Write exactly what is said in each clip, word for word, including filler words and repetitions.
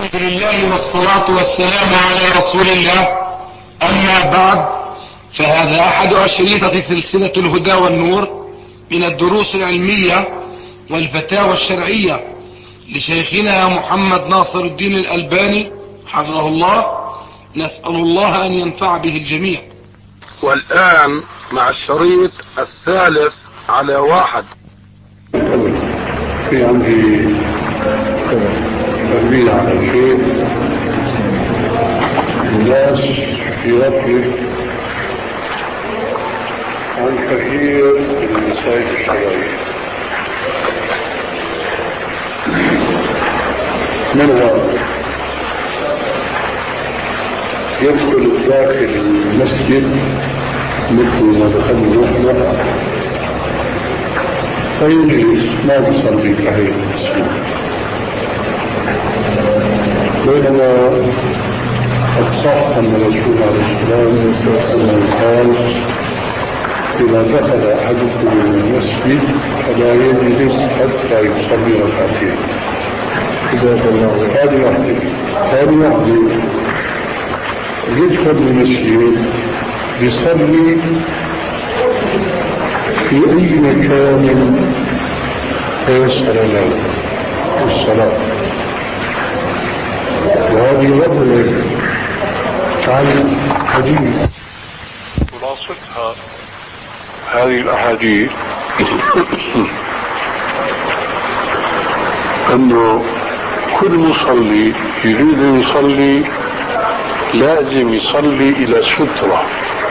الحمد لله والصلاة والسلام على رسول الله. أما بعد، فهذا أحد أشريطة سلسلة الهدى والنور من الدروس العلمية والفتاوى الشرعية لشيخنا محمد ناصر الدين الألباني حفظه الله. نسأل الله أن ينفع به الجميع. والآن مع الشريط الثالث على واحد. في عندي تنبيه على شيء. الناس يغفل عن كثير من المسائل الشرعية، منها يدخل داخل المسجد مثل ما دخلنا نحن فيجلس ما يصلي تحية المسجد، بينما قد صح أن الرسول عليه الصلاة والسلام قال: إذا دخل أحدكم المسجد فلا يجلس حتى يصلي ركعتين. هذه واحدة. هذه واحدة يدخل المسجد يصلي في أي مكان فيسأل له الصلاة، وهذه غفلة عن حديث. خلاصتها هذه الأحاديث أنه كل مصلي يريد أن يصلي لازم يصلي إلى سترة.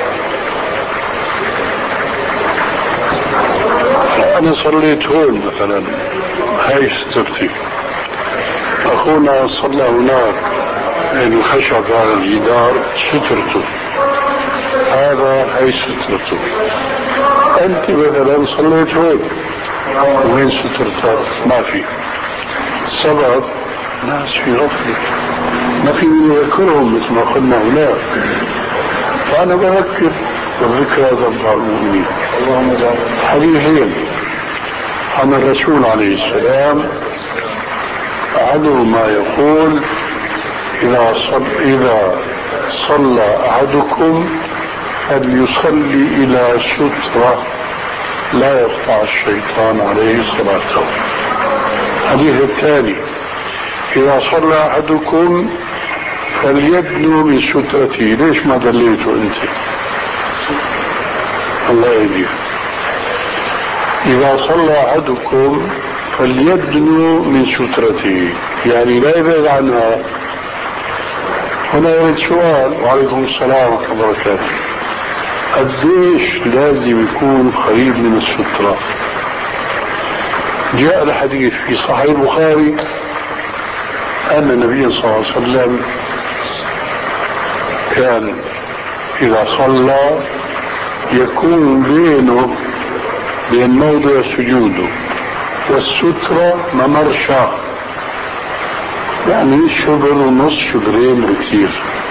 أنا صليت هون مثلا، هاي سترتي. أخونا صلى هناك، يعني خشب على الجدار سترته، هذا هاي سترته. أنت مثلا صليت هون، وين سترتك؟ ما في. السبب ناس في غفلة، ما في من يذكرهم مثل ما قلنا هناك. فأنا بذكر، والذكرى تنفع المؤمنين. حديثين عن الرسول عليه السلام، أحدهما يقول: إذا صل إذا صلى أحدكم فليصلي إلى سترة لا يقطع الشيطان عليه صلاته. الحديث الثاني: إذا صلى أحدكم فليدنو من سترته. ليش ما دليته أنت؟ الله يهديك. إذا صلى أحدكم فليدنو من سترته، يعني لا يبعد عنها. هنا يريد سؤال، وعليكم السلام ورحمة الله وبركاته: قديش لازم يكون قريب من السترة؟ جاء الحديث في صحيح البخاري أن النبي صلى الله عليه وسلم كان إذا صلى يكون بينه بين موضع سجوده والسترة ممر شاق، يعني شبر ونص، شبرين بكثير.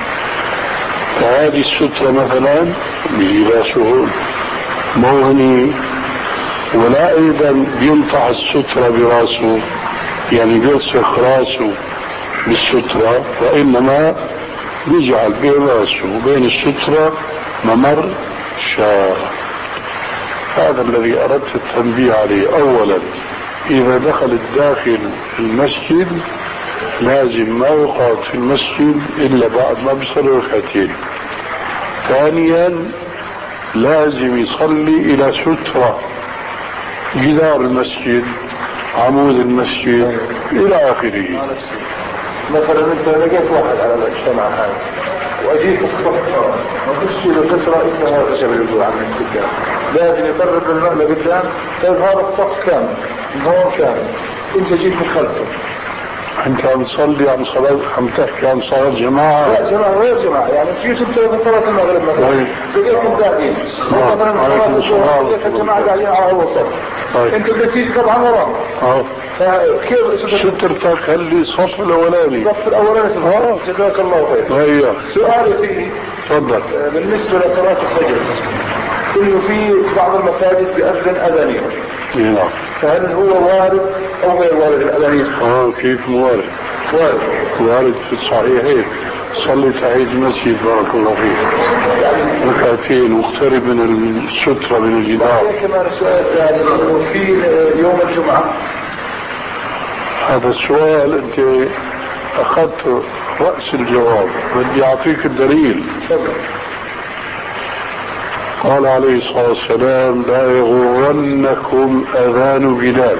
فهذه السترة مثلا بلباسه موهني، ولا أيضا بينطح السترة براسه، يعني بيلصق راسه بالسترة، وإنما بيجعل بين راسه وبين السترة ممر شاق. هذا الذي أردت التنبيه عليه. أولا، إذا دخل الداخل المسجد لازم ما يقعد في المسجد إلا بعد ما بيصلي ركعتين. ثانيا، لازم يصلي إلى سترة، جدار المسجد، عمود المسجد، إلى آخره. مثلا انت لقيت واحد على المجتمع هذا واجيت الصف ما تخش له سترة انها خشب الوضوء عن الكتاب، لازم يقرب الماء لقدام. طيب هذا الصف كامل من هون كامل، انت جيت من خلفه، انت عم تصلي عن صلاة، عم تحكي عن صلاة جماعة؟ لا جماعة غير جماعة، يعني جيت انت في صلاة المغرب مثلا لقيتهم قاعدين، مثلا صلاة الظهر لقيت الجماعة قاعدين على اول صف، انت بدك تيجي طبعا وراه. اه فكيف سترتك اللي صف الاولاني؟ صف الاولاني. اه جزاك الله خير. هيا سؤال يا سيدي، تفضل. بالنسبة لصلاة الفجر، انه في بعض المساجد بيأذن اذانين، نعم. فهل هو وارد او غير وارد الاذانين؟ اه كيف موارد؟ وارد وارد في الصحيحين. صلي تحية المسجد بارك الله فيك ركعتين واقترب من السترة من الجدار. كمان سؤال ثاني في يوم الجمعة. هذا السؤال انت اخذت رأس الجواب، بدي اعطيك الدليل. قال عليه الصلاة والسلام لا يغرنكم اذان بلال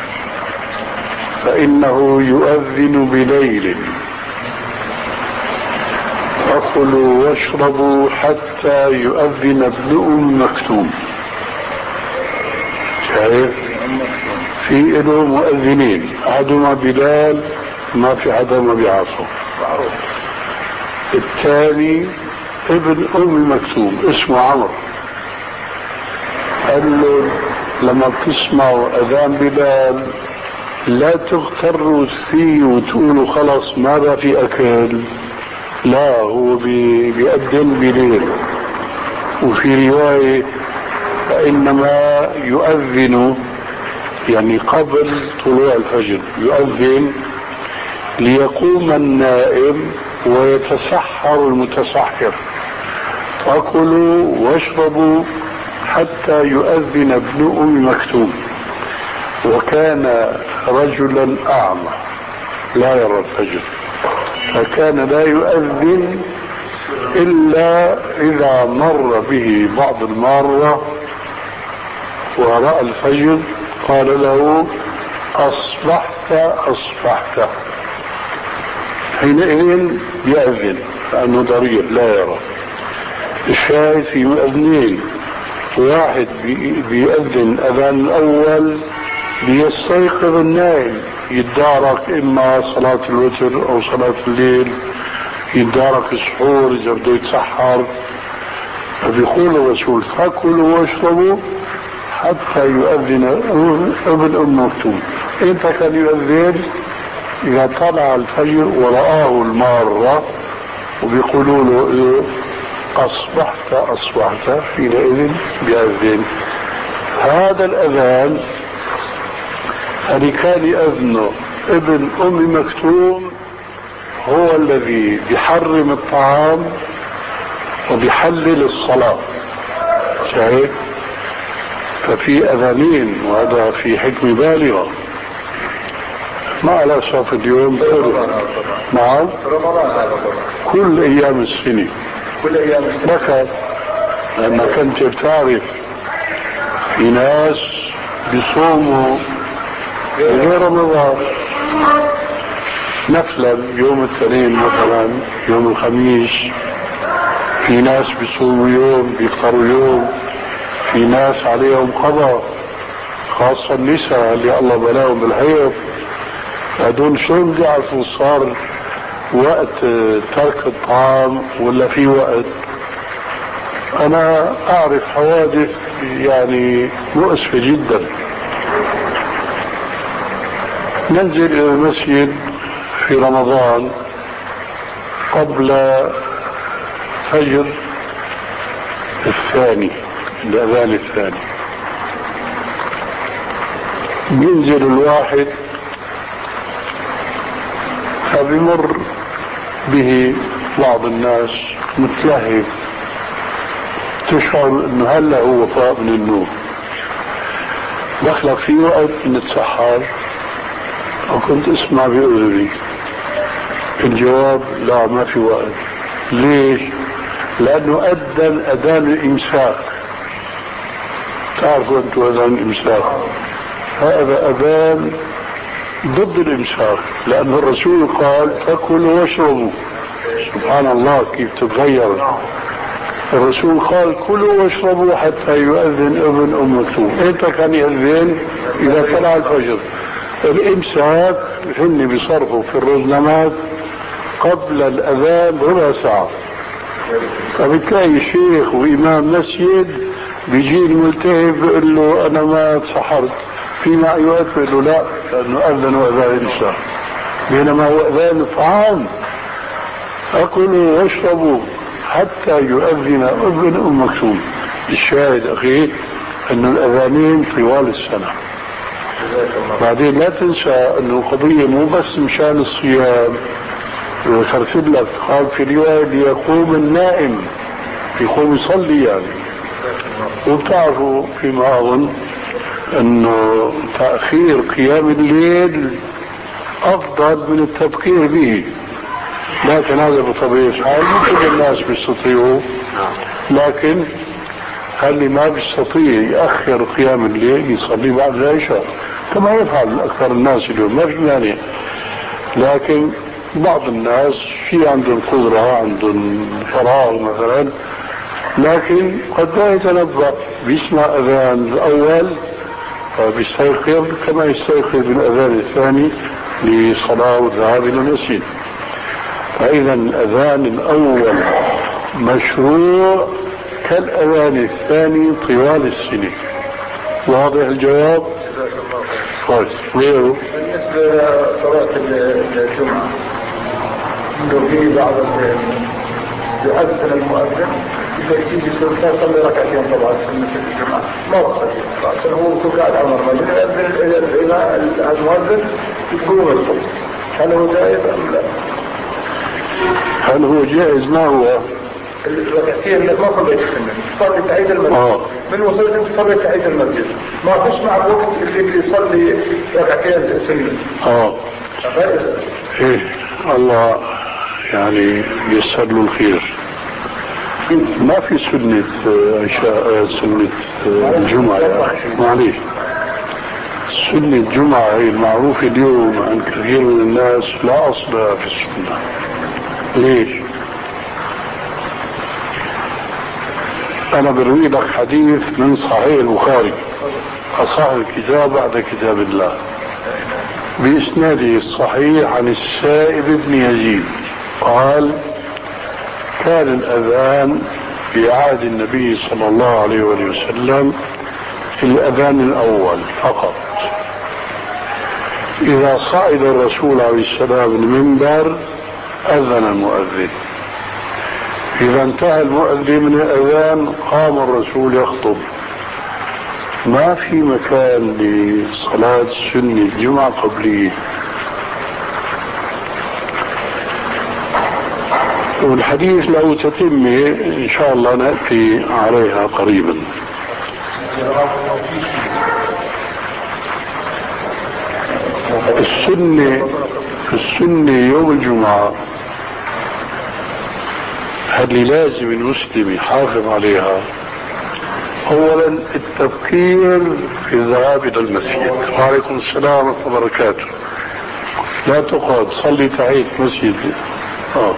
فانه يؤذن بليل فكلوا واشربوا حتى يؤذن ابن ام مكتوم. شايف في له مؤذنين احدهما بلال ما في حدا ما بيعرفه، الثاني ابن ام مكتوم اسمه عمرو. قال له لما بتسمعوا اذان بلال لا تغتروا فيه وتقولوا خلص ما بقى في اكل، لا هو بيأذن بليل. وفي رواية فإنما يؤذن يعني قبل طلوع الفجر، يؤذن ليقوم النائم ويتسحر المتسحر، فكلوا واشربوا حتى يؤذن ابن ام مكتوم. وكان رجلا اعمى لا يرى الفجر، فكان لا يؤذن الا اذا مر به بعض المارة ورأى الفجر قال له اصبحت اصبحت، حينئذ يأذن لانه ضرير لا يرى. الشاهد في مؤذنين، واحد بيأذن اذان الاول ليستيقظ النائم يتدارك اما صلاة الوتر او صلاة الليل، يتدارك السحور اذا بده يتسحر. فبيقول الرسول فكلوا واشربوا حتى يؤذن ابن ام مكتوم. انت كان يؤذن اذا طلع الفجر ورآه المارة وبيقولوا له اصبحت اصبحت، حينئذ بيأذن. هذا الاذان اللي كان يأذنه ابن ام مكتوم هو الذي بيحرم الطعام وبيحلل الصلاة. شايف؟ ففي اذانين، وهذا في حكمة بالغة. ما على صف اليوم نعم كل ايام السنة كل ايام السنة. بكى لما كنت بتعرف في ناس بيصوموا غير رمضان نفلا يوم الاثنين مثلا يوم الخميس، في ناس بيصوموا يوم بيفطروا يوم، في ناس عليهم قضاء خاصة النساء اللي الله بلاهم بالحيض، هدول شو بيعرفوا صار وقت ترك الطعام ولا في وقت. انا اعرف حوادث يعني مؤسفة جدا. ننزل الى المسجد في رمضان قبل فجر الثاني الاذان الثاني، بينزل الواحد فبمر به بعض الناس متلهف، تشعر انه هلا هو فاق من النوم. دخل في وقت نتسحر وكنت اسمع بأذني الجواب لا ما في وقت. ليش؟ لانه اذن اذان الامساك. تعرفوا انتم اذان الامساك؟ هذا اذان ضد الامساك، لان الرسول قال فكلوا واشربوا. سبحان الله كيف تتغير. الرسول قال كلوا واشربوا حتى يؤذن ابن ام مكتوم. انت كان يؤذن اذا طلع الفجر. الامساك هن بيصرفوا في الرزنامات قبل الاذان ربع ساعة. فبتلاقي شيخ وامام مسجد بيجي الملتهب بيقول له انا ما تسحرت في معي وقت، بيقول له لا لانه اذنوا اذان الامساك، بينما هو اذان الطعام. فكلوا واشربوا حتى يؤذن ابن ام مكتوم. الشاهد اخي ان الاذانين طوال السنة، بعدين لا تنسى انه قضية مو بس مشان الصيام. ذكرت لك قال في رواية ليقوم النائم، يقوم يصلي يعني. وبتعرفوا فيما اظن انه تأخير قيام الليل افضل من التبكير به، لكن هذا بطبيعة الحال مو كل الناس بيستطيعوا، لكن اللي ما بيستطيع يأخر قيام الليل يصلي بعد العشاء كما يفعل أكثر الناس اليوم، ما في مانع. لكن بعض الناس في عندهم قدرة، عندهم فراغ مثلا، لكن قد لا يتنبأ، بيسمع أذان الأول فبيستيقظ كما يستيقظ بالأذان الثاني لصلاة والذهاب إلى المسجد. فإذا الأذان الأول مشروع كالأذان الثاني طوال السنة. واضح الجواب؟ طيب غيره. بالنسبة لصلاة الجمعة لو في بعض يؤذن المؤذن إذا تيجي تصلي ركعتين طبعا سنة الجمعة ما تصلي عشان هو يكون قاعد على المرمى يؤذن إذا المؤذن يقوم الصلاة. هل هو جائز أم لا؟ هل هو جائز؟ ما هو؟ الركعتين ما صليت السنة، صلي تحية المسجد. آه. من وصلت صلي تحية المسجد، ما فيش مع الوقت اللي يصلي ركعتين سنة. اه. ايه الله يعني يسر له الخير. ما في سنة عشاء، سنة الجمعة يا أخي معليش. سنة الجمعة هي المعروفة اليوم عن كثير من الناس لا أصل في السنة. ليش؟ أنا بروي لك حديث من صحيح البخاري، أصح الكتاب بعد كتاب الله، بإسناده الصحيح عن السائب بن يزيد قال: كان الأذان في عهد النبي صلى الله عليه وسلم الأذان الأول فقط. إذا صعد الرسول عليه السلام المنبر أذن المؤذن، إذا انتهى المؤذن من الأذان قام الرسول يخطب. ما في مكان لصلاة سنة الجمعة قبلية. والحديث له تتمة إن شاء الله نأتي عليها قريبا. السنة السنة يوم الجمعة اللي لازم المسلم يحافظ عليها: أولا التبكير في الذهاب إلى المسجد. وعليكم السلام ورحمة الله وبركاته. لا تقعد صلي تحية مسجد. آه.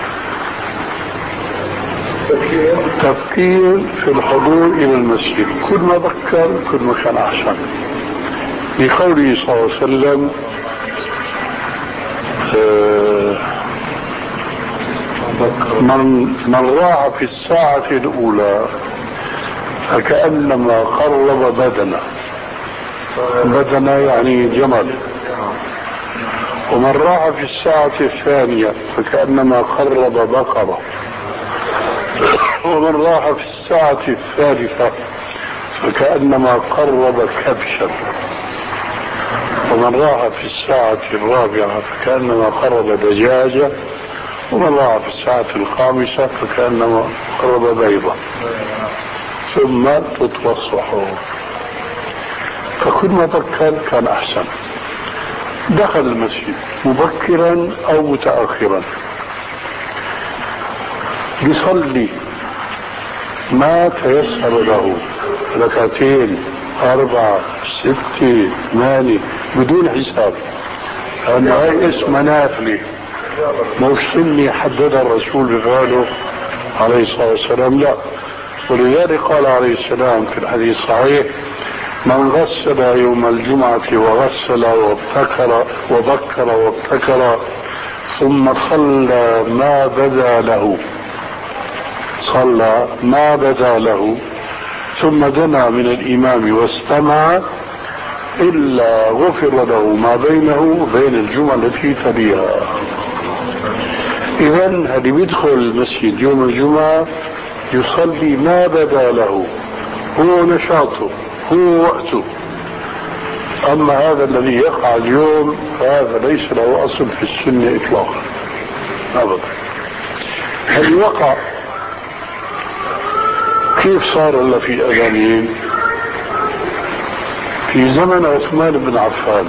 التبكير في الحضور إلى المسجد، كل ما بكر كل ما كان أحسن، لقوله صلى الله عليه وسلم: آه من من راح في الساعة الأولى فكأنما قرب بدنه، بدنه يعني جمل. ومن راح في الساعة الثانية فكأنما قرب بقرة. ومن راح في الساعة الثالثة فكأنما قرب كبشا. ومن راح في الساعة الرابعة فكأنما قرب دجاجة. ومن راح في الساعة الخامسة فكأنما قرب بيضة. ثم تتوسحوا. فكل ما بكر كان أحسن. دخل المسجد مبكرا أو متأخرا يصلي ما تيسر له، ركعتين أربعة ستة ثمانية بدون حساب، لأنه هاي اسمها نافلة مش سنة حددها الرسول بفعله عليه الصلاة والسلام، لا. ولذلك قال عليه السلام في الحديث الصحيح: من غسل يوم الجمعة وغسل وابتكر وبكر وابتكر ثم صلى ما بدا له صلى ما بدا له ثم دنا من الإمام واستمع إلا غفر له ما بينه وبين الجمعة التي تليها. إذن اللي بيدخل المسجد يوم الجمعة يصلي ما بدا له، هو نشاطه، هو وقته. أما هذا الذي يقع اليوم فهذا ليس له أصل في السنة إطلاقا أبدا. هل وقع؟ كيف صار إلا في أذانين؟ في زمن عثمان بن عفان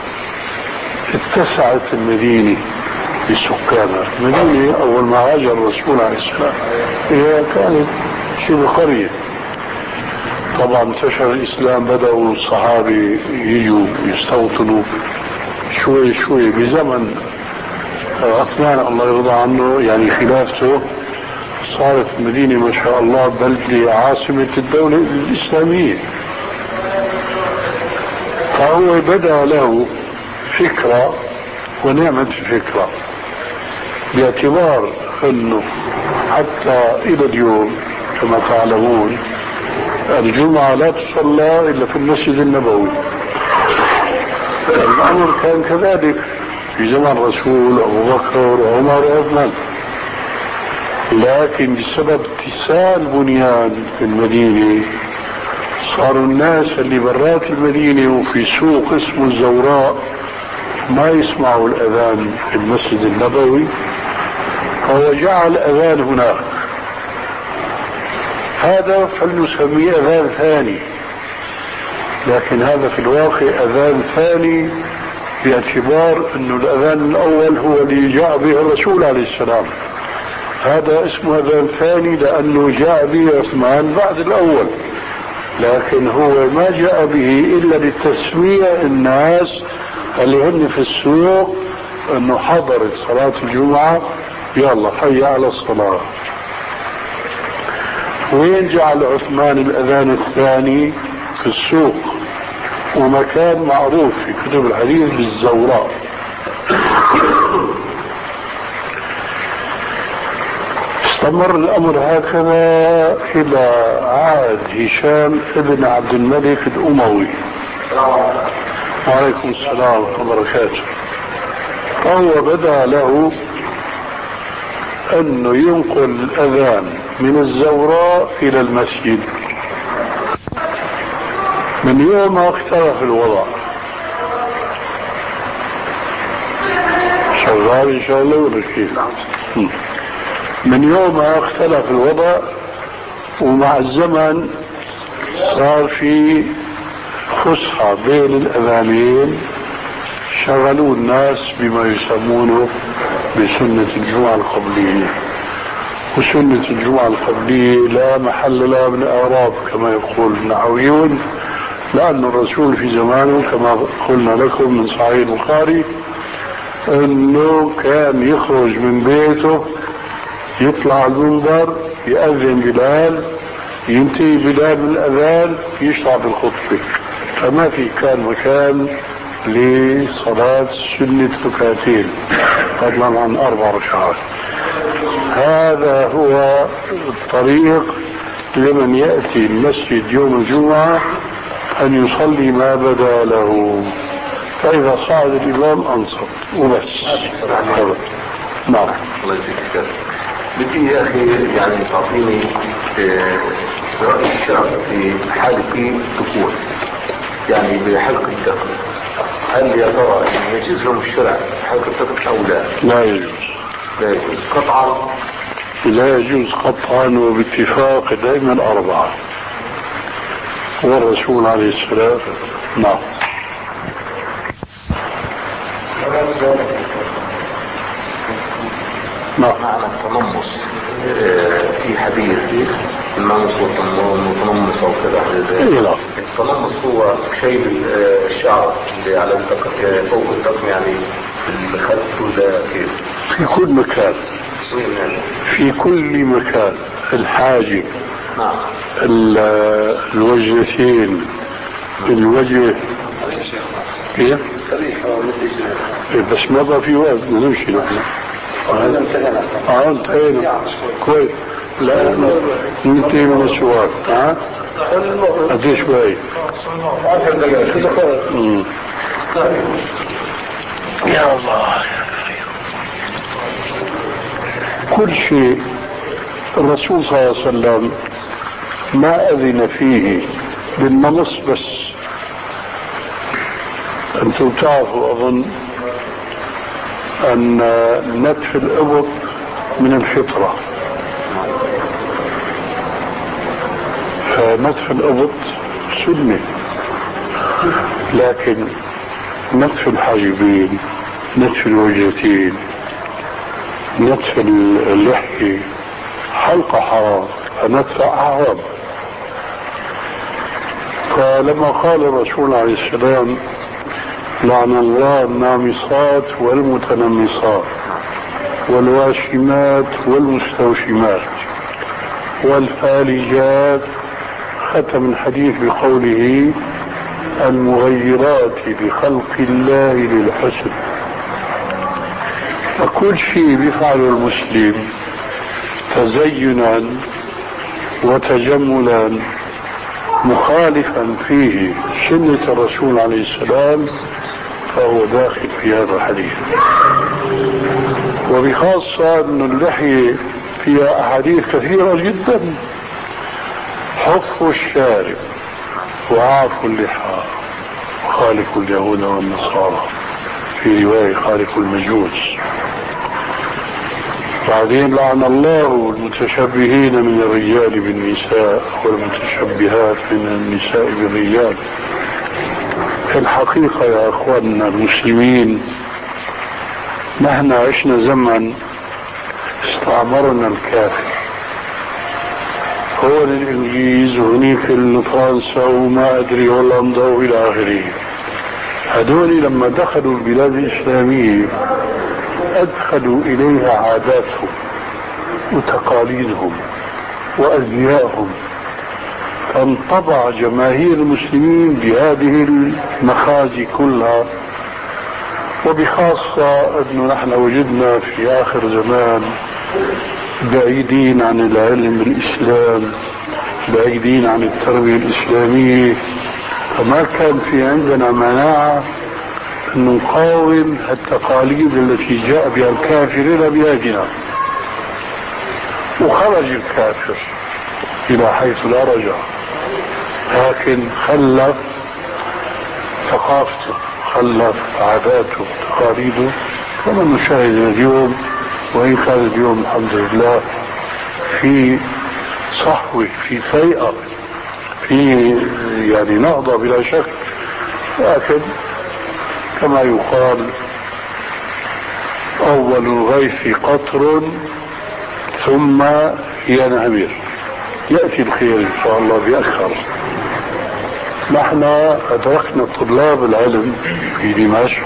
اتسعت المدينة بسكانها. المدينة أول ما هاجر الرسول عليه السلام هي كانت شبه قرية. طبعا انتشر الإسلام، بدأوا الصحابة يجوا يستوطنوا شوي شوي. بزمن عثمان الله يرضى عنه يعني خلافته صارت المدينة ما شاء الله بلدة عاصمة الدولة الإسلامية. فهو بدأ له فكرة ونعمة الفكرة، باعتبار أنه حتى إلى اليوم كما تعلمون الجمعة لا تصلى إلا في المسجد النبوي. الأمر كان كذلك في زمن الرسول أبو بكر وعمر وعثمان، لكن بسبب اتساع البنيان في المدينة صاروا الناس اللي برات المدينة وفي سوق اسمه الزوراء ما يسمعوا الأذان في المسجد النبوي، فهو جعل الأذان هناك. هذا فلنسميه أذان ثاني، لكن هذا في الواقع أذان ثاني باعتبار أنه الأذان الأول هو اللي جاء به الرسول عليه السلام. هذا اسمه أذان ثاني لأنه جاء به عثمان بعد الأول، لكن هو ما جاء به إلا لتسمية الناس اللي هن في السوق أنه حضرت صلاة الجمعة، يلا حي على الصلاة. وين جعل عثمان الأذان الثاني؟ في السوق، ومكان معروف في كتب الحديث بالزوراء. استمر الأمر هكذا إلى عهد هشام ابن عبد الملك الأموي. وعليكم السلام ورحمة الله وبركاته. فهو بدأ له أنه ينقل الأذان من الزوراء إلى المسجد. من يوم ما اختلف الوضع شغال إن شاء الله ولا كيف؟ من يوم ما اختلف الوضع ومع الزمن صار في فسحة بين الأذانين، شغلوا الناس بما يسمونه بسنة الجمعة القبلية. وسنة الجمعة القبلية لا محل لها من الأعراب كما يقول النحويون، لأن الرسول في زمانه كما قلنا لكم من صحيح البخاري أنه كان يخرج من بيته يطلع المنبر يأذن بلال، ينتهي بلال من الأذان يشرع بالخطبة. فما في كان مكان لصلاة سنة ركعتين فضلا عن أربع ركعات. هذا هو الطريق لمن يأتي المسجد يوم الجمعة أن يصلي ما بدا له، فإذا صعد الإمام أنصت وبس. نعم. الله يجزيك. بدي يا أخي يعني تعطيني رأي الشرع في حالة الدخول يعني بحلقة الدخل، هل يا ترى يجوز لهم الشرع حلقة الدخل أو لا؟ لا يجوز. لا يجوز قطعا. لا يجوز قطعا وباتفاق الأئمة الأربعة والرسول عليه السلام. نعم. نعم. معنى التنمص في حديث المنص والتنمص او كذا. التنمص هو شيء الشعر اللي على فوق الدقم يعني الخلف ولا كيف؟ في كل مكان، في كل مكان. الحاجب، نعم، الوجهتين، الوجه كيف؟ بس ما بقى في وقت نمشي نحن. اه انتهينا كويس. لا ننتهي من السؤال. ها قديش باقي؟ عشر دقائق. يا الله كل شيء الرسول صلى الله عليه وسلم ما أذن فيه بالنمص بس، أنتم تعرفوا أظن أن نتف الإبط من الفطرة، فنتف الإبط سنة، لكن نتف الحاجبين، نتف الوجهتين، نتف اللحية، حلقة حرام، فنتف حرام. فلما قال الرسول عليه السلام لعن الله النامصات والمتنمصات والواشمات والمستوشمات والفالجات، ختم الحديث بقوله المغيرات لخلق الله للحسن. فكل شيء بيفعله المسلم تزينا وتجملا مخالفا فيه سنة الرسول عليه السلام فهو داخل في هذا الحديث. وبخاصة أن اللحية فيها أحاديث كثيرة جدا: حفوا الشارب وعافوا اللحى وخالقوا اليهود والنصارى، في رواية خالقوا المجوس. بعدين لعن الله المتشبهين من الرجال بالنساء والمتشبهات من النساء بالرجال. في الحقيقة يا أخواننا المسلمين، نحن عشنا زمن استعمرنا الكافر، هو الإنجليز وهنيك فرنسا وما أدري هولندا وإلى آخره. هذول لما دخلوا البلاد الإسلامية أدخلوا إليها عاداتهم وتقاليدهم وأزياءهم، فانطبع جماهير المسلمين بهذه المخازي كلها. وبخاصة أنه نحن وجدنا في آخر زمان بعيدين عن العلم بالإسلام، بعيدين عن التربية الإسلامية، فما كان في عندنا مناعة أن نقاوم التقاليد التي جاء بها الكافر إلى بلادنا. وخرج الكافر إلى حيث لا رجع، لكن خلف ثقافته، خلف عاداته، تقاليده، كما نشاهد اليوم. وإن كان اليوم الحمد لله في صحوة، في فيئة، في يعني نهضة بلا شك، لكن كما يقال أول الغيث قطر ثم ينهمر، يأتي الخير إن شاء الله بأكثر. نحن أدركنا طلاب العلم في دمشق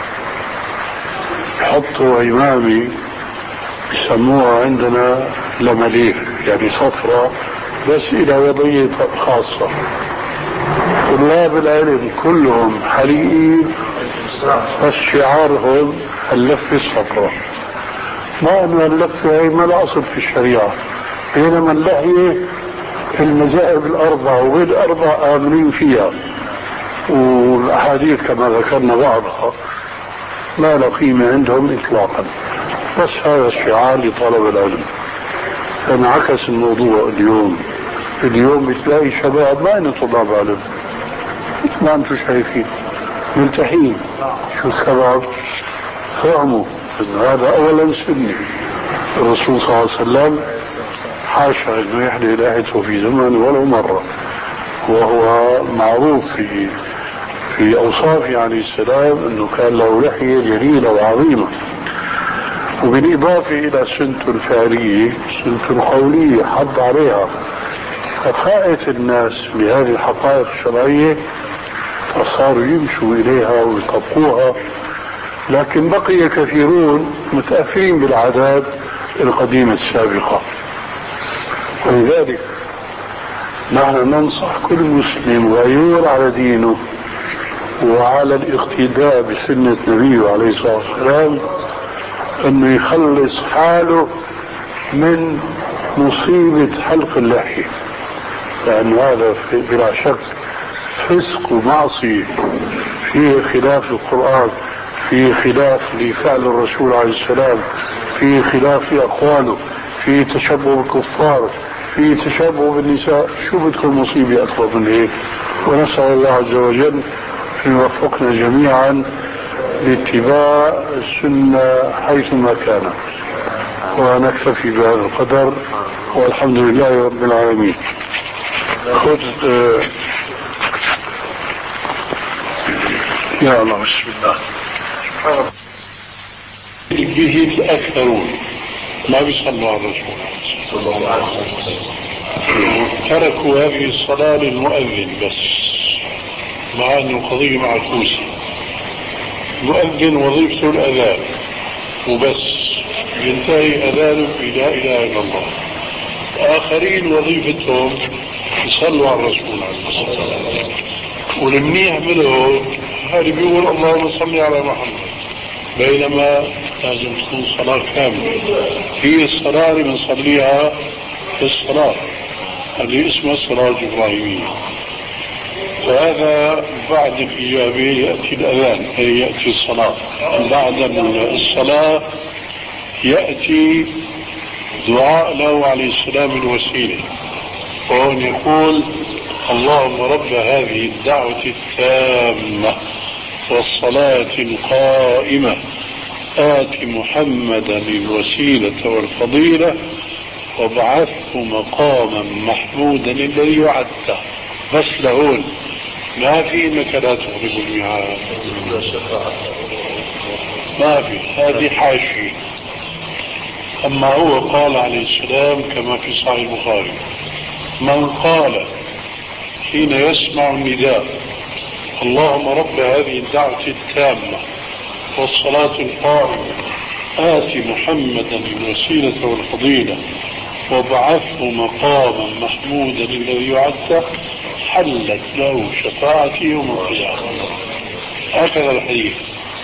حطوا عمامي يسموها عندنا لمليف، يعني صفرة بس إلى وضعية خاصة. طلاب العلم كلهم حليقين، بس شعارهم اللفة الصفراء، ما أن اللفة هي ما لا أصل في الشريعة، بينما اللحية المذاهب الأربعة والأربعة آمنين فيها، والأحاديث كما ذكرنا بعضها ما لا قيمة عندهم إطلاقا، بس هذا الشعار لطلب العلم. فانعكس الموضوع اليوم. اليوم بتلاقي شباب ما إنه طلاب علم، ما أنتم شايفين ملتحين. شو السبب؟ فهموا إن هذا أولا سني. الرسول صلى الله عليه وسلم حاشا إنه يحلي لحيته في زمن ولو مرة، وهو معروف في في أوصافه عليه السلام أنه كان له لحية جليلة وعظيمة. وبالإضافة إلى سنته الفعلية سنته القولية حض عليها، ففائت الناس بهذه الحقائق الشرعية فصاروا يمشوا إليها ويطبقوها. لكن بقي كثيرون متأثرين بالعادات القديمة السابقة. ولذلك نحن ننصح كل مسلم غيور على دينه وعلى الاقتداء بسنة نبيه عليه الصلاة والسلام انه يخلص حاله من مصيبة حلق اللحية، لأن هذا بلا شك فسق ومعصية، فيه خلاف القرآن، فيه خلاف لفعل الرسول عليه السلام، فيه خلاف لأقواله، فيه تشبه بالكفار، فيه تشبه بالنساء. شو بدكم مصيبة أكبر من هيك؟ ونسأل الله عز وجل أن يوفقنا جميعا لاتباع السنة حيثما كانت، ونكتفي بهذا القدر والحمد لله رب العالمين. خذ يا الله بسم الله. به الأكثرون ما بيصلوا على الرسول صلى الله عليه وسلم، تركوا هذه الصلاة للمؤذن بس، مع أنه قضية معكوسة. المؤذن وظيفته الأذان وبس، ينتهي أذانه بلا إله إلا الله. آخرين وظيفتهم يصلوا على الرسول عليه الصلاة والسلام، والمنيح منهم هذا بيقول اللهم صل على محمد، بينما لازم تكون صلاة كاملة. هي الصلاة اللي بنصليها في الصلاة اللي اسمها الصلاة الإبراهيمية. فهذا بعد الإجابة يأتي الأذان، أي يأتي الصلاة. بعد الصلاة يأتي دعاء له عليه السلام الوسيلة، وهون يقول اللهم رب هذه الدعوة التامة والصلاة القائمة آت محمدا الوسيلة والفضيلة وابعثه مقاما محمودا الذي وعدته. بس لهون ما في انك لا تغلب الميعاد، ما في، هذه حاشية. اما هو قال عليه السلام كما في صحيح البخاري: من قال حين يسمع النداء اللهم رب هذه الدعوة التامة والصلاة القائمة آت محمدا الوسيلة والفضيلة وابعثه مقاما محمودا الذي وعدته حلت له شفاعتي يوم القيامة. هكذا الحديث.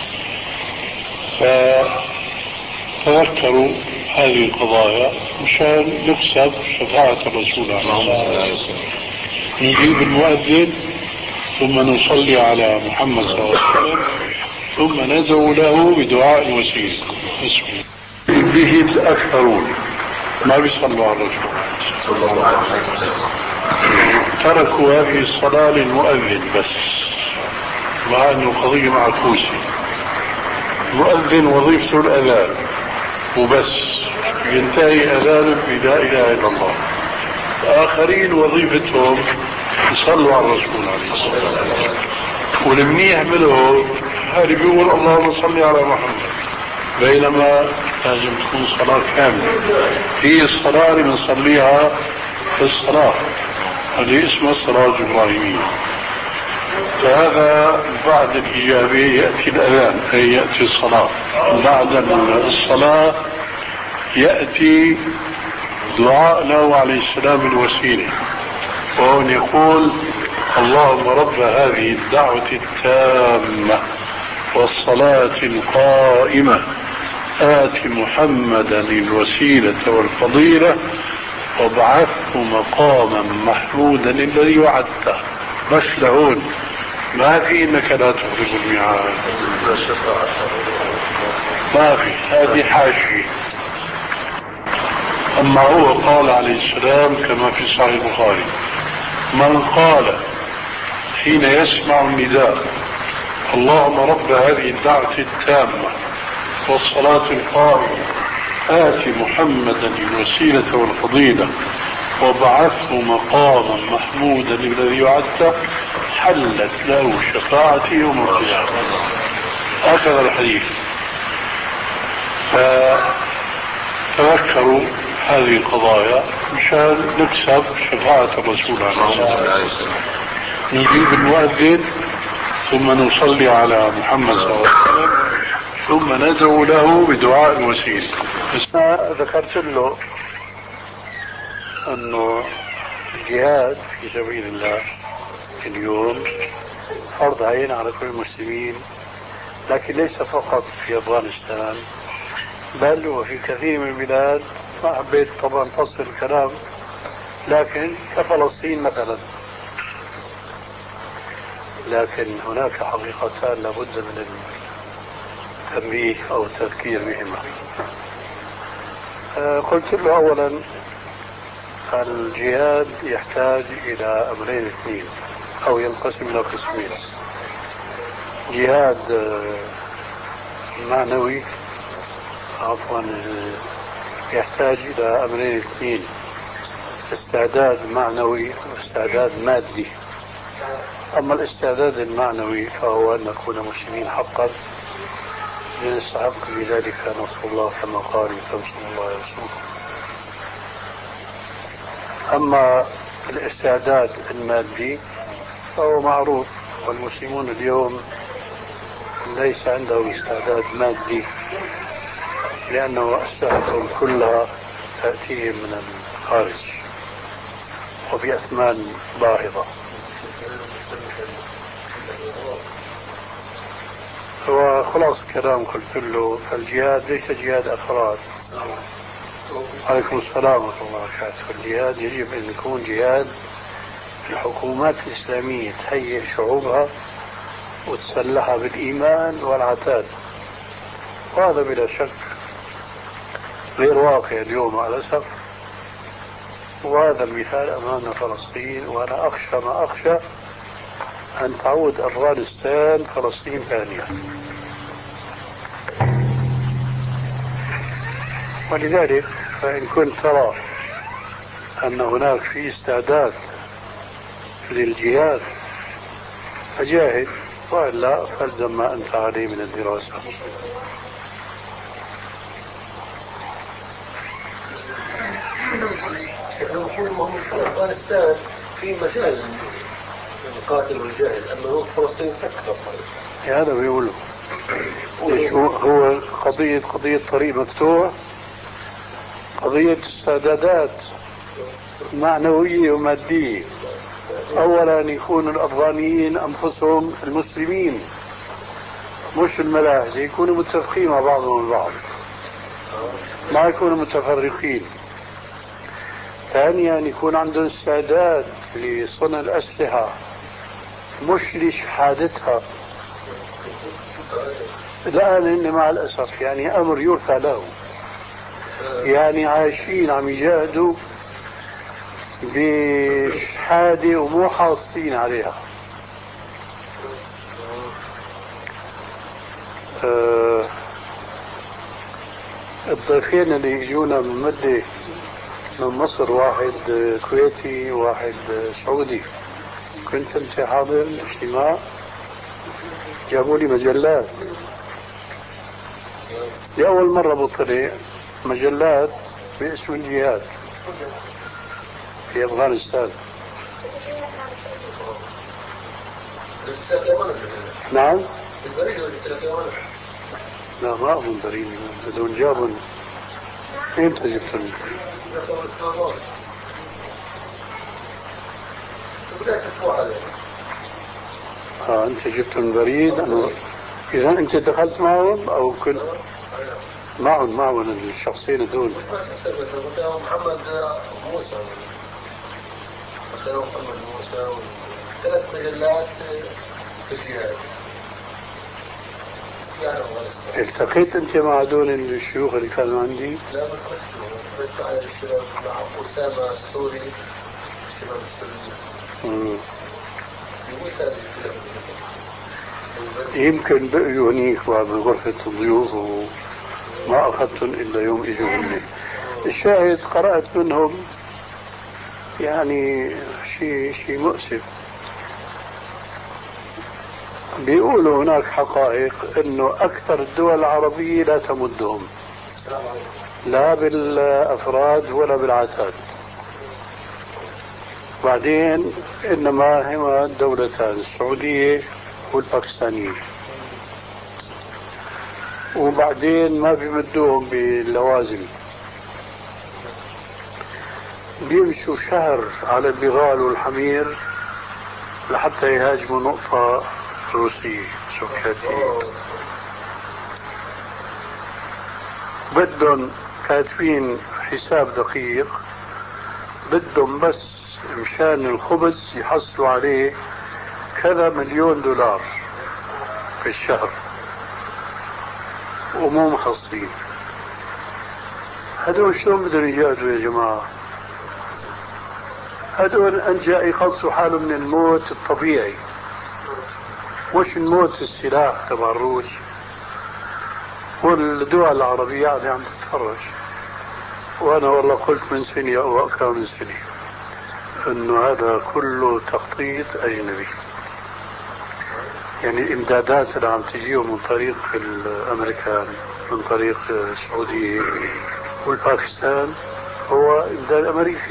فتذكروا هذه القضايا مشان نكسب شفاعة الرسول عليه الصلاة والسلام. نجيب المؤذن ثم نصلي على محمد صلى الله عليه وسلم ثم ندعو له بدعاء وسيل. به الأكثرون ما بيصلوا على الرسول صلى الله عليه وسلم، تركوا هذه الصلاة للمؤذن بس، مع أنه قضية معكوسة. المؤذن وظيفته الأذان وبس، ينتهي أذانه بلا إله إلا الله. آخرين وظيفتهم يصلوا على الرسول عليه الصلاة والسلام، والمنيح منهم هذا بيقول اللهم صل على محمد، بينما لازم تكون صلاة كاملة. هي الصلاة اللي بنصليها في الصلاة اللي اسمها الصلاة الإبراهيمية. فهذا بعد الإجابة يأتي الأذان، أي يأتي الصلاة. بعد الصلاة يأتي دعاء له عليه السلام الوسيلة، وهون يقول اللهم رب هذه الدعوة التامة والصلاة القائمة آت محمدا الوسيلة والفضيلة وابعثه مقاما محمودا الذي وعدته. بس لهون ما في انك لا تغلب الميعاد، ما في، هذه حاشية. اما هو قال عليه السلام كما في صحيح البخاري: من قال حين يسمع النداء اللهم رب هذه الدعوة التامة والصلاة القائمة آت محمدا الوسيلة والفضيلة وابعثه مقاما محمودا الذي وعدته حلت له شفاعتي يوم القيامة. هكذا الحديث. فتذكروا هذه القضايا مشان نكسب شفاعة الرسول عليه الصلاة والسلام. نجيب المؤذن ثم نصلي على محمد صلى الله عليه وسلم ثم ندعو له بدعاء وسيل. ذكرت له أنه الجهاد في سبيل الله اليوم فرض عين على كل المسلمين، لكن ليس فقط في أفغانستان بل وفي كثير من البلاد. ما حبيت طبعا فصل الكلام، لكن كفلسطين مثلا. لكن هناك حقيقتان لابد من التنبيه أو التذكير بهما. قلت له أولا الجهاد يحتاج إلى أمرين اثنين، أو ينقسم إلى قسمين. جهاد معنوي عفوا يحتاج إلى أمرين اثنين: استعداد معنوي واستعداد مادي. أما الاستعداد المعنوي فهو أن نكون مسلمين حقا لنستحق بذلك نصر الله كما قال: تنصر الله ينصركم. أما الاستعداد المادي فهو معروف، والمسلمون اليوم ليس عندهم استعداد مادي، لأنه أسلحتهم كلها تأتيهم من الخارج وبأثمان باهظة. وخلاص الكلام قلت له: فالجهاد ليس جهاد أفراد. عليكم السلام ورحمة الله وبركاته. الجهاد يجب أن يكون جهاد الحكومات الإسلامية تهيئ شعوبها وتسلحها بالإيمان والعتاد، وهذا بلا شك غير واقع اليوم مع الأسف. وهذا المثال أمام فلسطين، وأنا أخشى ما أخشى أن تعود أفغانستان فلسطين ثانية. ولذلك فإن كنت ترى أن هناك في استعداد للجهاد فجاهد، وإلا فالزم ما أنت عليه من الدراسة. أفغانستان في مجال القاتل والجاهل، أما فلسطين سكر هذا بيقوله. هو قضية قضية طريق مفتوح، قضية استعدادات معنوية ومادية. أولا يكون الأفغانيين أنفسهم المسلمين مش الملاحدة يكونوا متفقين مع بعضهم البعض، ما يكونوا متفرقين. ثانيا يكون عندهم استعداد لصنع الأسلحة مش لشحادتها. الآن إن مع الأسف يعني أمر يرثى له، يعني عايشين عم يجاهدوا بشحادة ومو حاصين عليها. أه الضيفين اللي يجونا من مدة من مصر، واحد كويتي واحد سعودي، كنت انت حاضر الاجتماع، جابوا لي مجلات لأول مرة بطلع مجلات باسم الجهاد في أفغانستان. نعم. لا ما أظن بريني، بدون جابوا. امتى جبتني؟ اه انت جبت من بريد. أنا اذا انت دخلت معهم او كنت معهم معهم الشخصين دول؟ محمد موسى محمد موسى ثلاث مجلات في الجهاد. التقيت انت مع هذول الشيوخ اللي كانوا عندي؟ لا ما تقيت على الشباب مع أسامة السوري، الشباب السوريين. يمكن بقيوا هنيك بغرفة الضيوف وما أخذتهم إلا يوم إجوا مني. الشاهد قرأت منهم يعني شيء شيء مؤسف. بيقولوا هناك حقائق إنه أكثر الدول العربية لا تمدهم لا بالأفراد ولا بالعتاد. بعدين إنما هما دولتان، السعودية والباكستانية، وبعدين ما بيمدوهم باللوازم، بيمشوا شهر على البغال والحمير لحتى يهاجموا نقطة روسية سوفيتية. بدهم كاتبين حساب دقيق، بدهم بس مشان الخبز يحصلوا عليه كذا مليون دولار في الشهر ومو محصلين. هدول شلون بدهم يجاهدوا يا جماعة؟ هدول أنجا يخلصوا حالهم من الموت الطبيعي. مش نموت السلاح تبع الروس والدول العربية يعني عم تتفرج. وأنا والله قلت من سنة أو أكثر من سنة إنه هذا كله تخطيط أجنبي. يعني الإمدادات اللي عم تجيهم من طريق الأمريكان من طريق السعودية والباكستان هو إمداد أمريكي.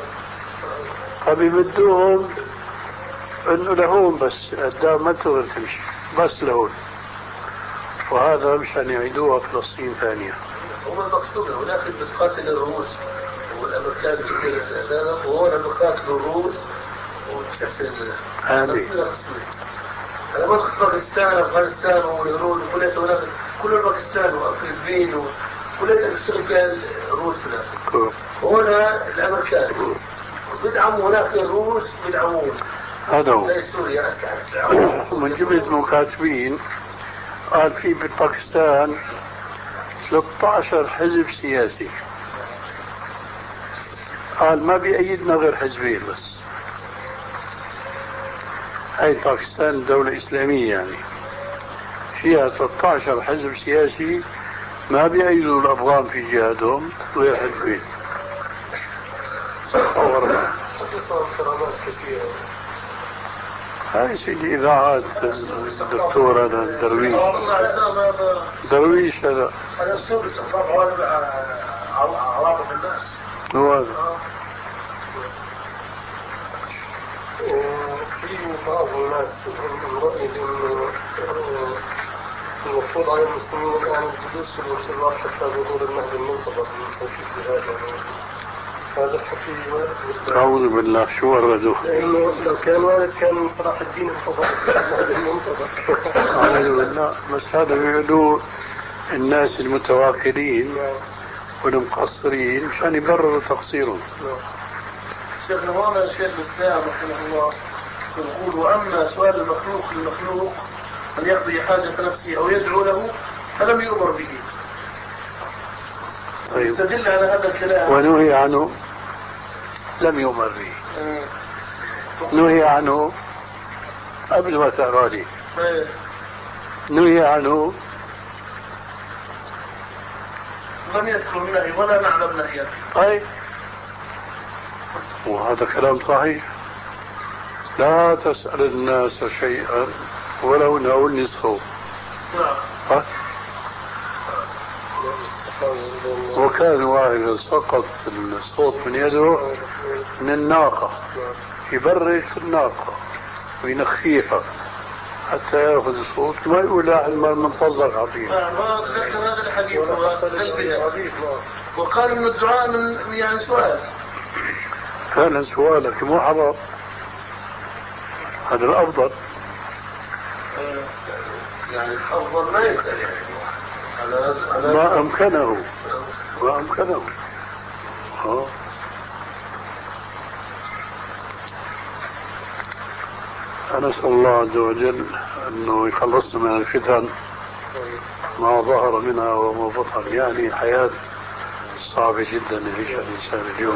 فبيمدوهم إنه لهون بس قدام ما تقدر تمشي بس لهون. وهذا مشان يعيدوها فلسطين ثانية. هم المقصود هناك بتقاتل الروس والامريكان بتصير الاذان وهون بيقاتلوا الروس وبتحسن هذه انا ما كنت باكستان افغانستان والهنود وكلها هناك كل باكستان وفلبين وكلها بيشتغل فيها الروس هناك. هنا الامريكان بدعموا هناك الروس بدعمون. هذا هو زي سوريا من جملة المكاتبين قال في بالباكستان ثلاثة عشر حزب سياسي. قال ما بيأيدنا غير حزبين بس. هاي باكستان دولة إسلامية يعني فيها ثلاثة عشر حزب سياسي ما بيأيدوا الأفغان في جهادهم غير حزبين. هاي سيدي إذاعات الدكتور هذا درويش درويش هذا هذا أسلوب استخدام عواطف الناس. هو هذا. وفي بعض الناس من رأي إنه المفروض على المسلمين الآن الجلوس في الانتظار حتى ظهور المهدي المنتظر من توشيك هذا. هذا الحكي أعوذ بالله شو وردوه. لأنه لو كان وارد كان صلاح الدين انتظر المهدي المنتظر. أعوذ بالله. بس هذا بيقولوا الناس المتواكلين والمقصرين مشان يبرروا تقصيرهم. شيخنا هنا شيخ الإسلام رحمه الله يقول وأما سؤال المخلوق للمخلوق أن يقضي حاجة نفسه أو يدعو له فلم يؤمر به. طيب. يستدل على هذا الكلام. ونهي عنه لم يؤمر به. آه. نهي عنه قبل ما تقرأ لي. آه. نهي عنه لم يذكر النهي ولا نعلم نهيا. طيب وهذا كلام صحيح. لا تسأل الناس شيئا ولو نأوا نصفه. نعم. وكان واحد سقط الصوت من يده من الناقة يبرك الناقة وينخيها حتى يأخذ الصوت ما يقول لا من فضلك عطيه. ما ذكر هذا الحديث واستدل به وقال إن الدعاء من يعني سؤال. فعلا سؤالك مو حرام. هذا الأفضل. يعني الأفضل ما يسأل يعني. ما أمكنه ما أمكنه. ها. أنا أسأل الله عز وجل أنه يخلصنا من الفتن ما ظهر منها وما بطن. يعني حياة صعبة جدا يعيشها الإنسان اليوم.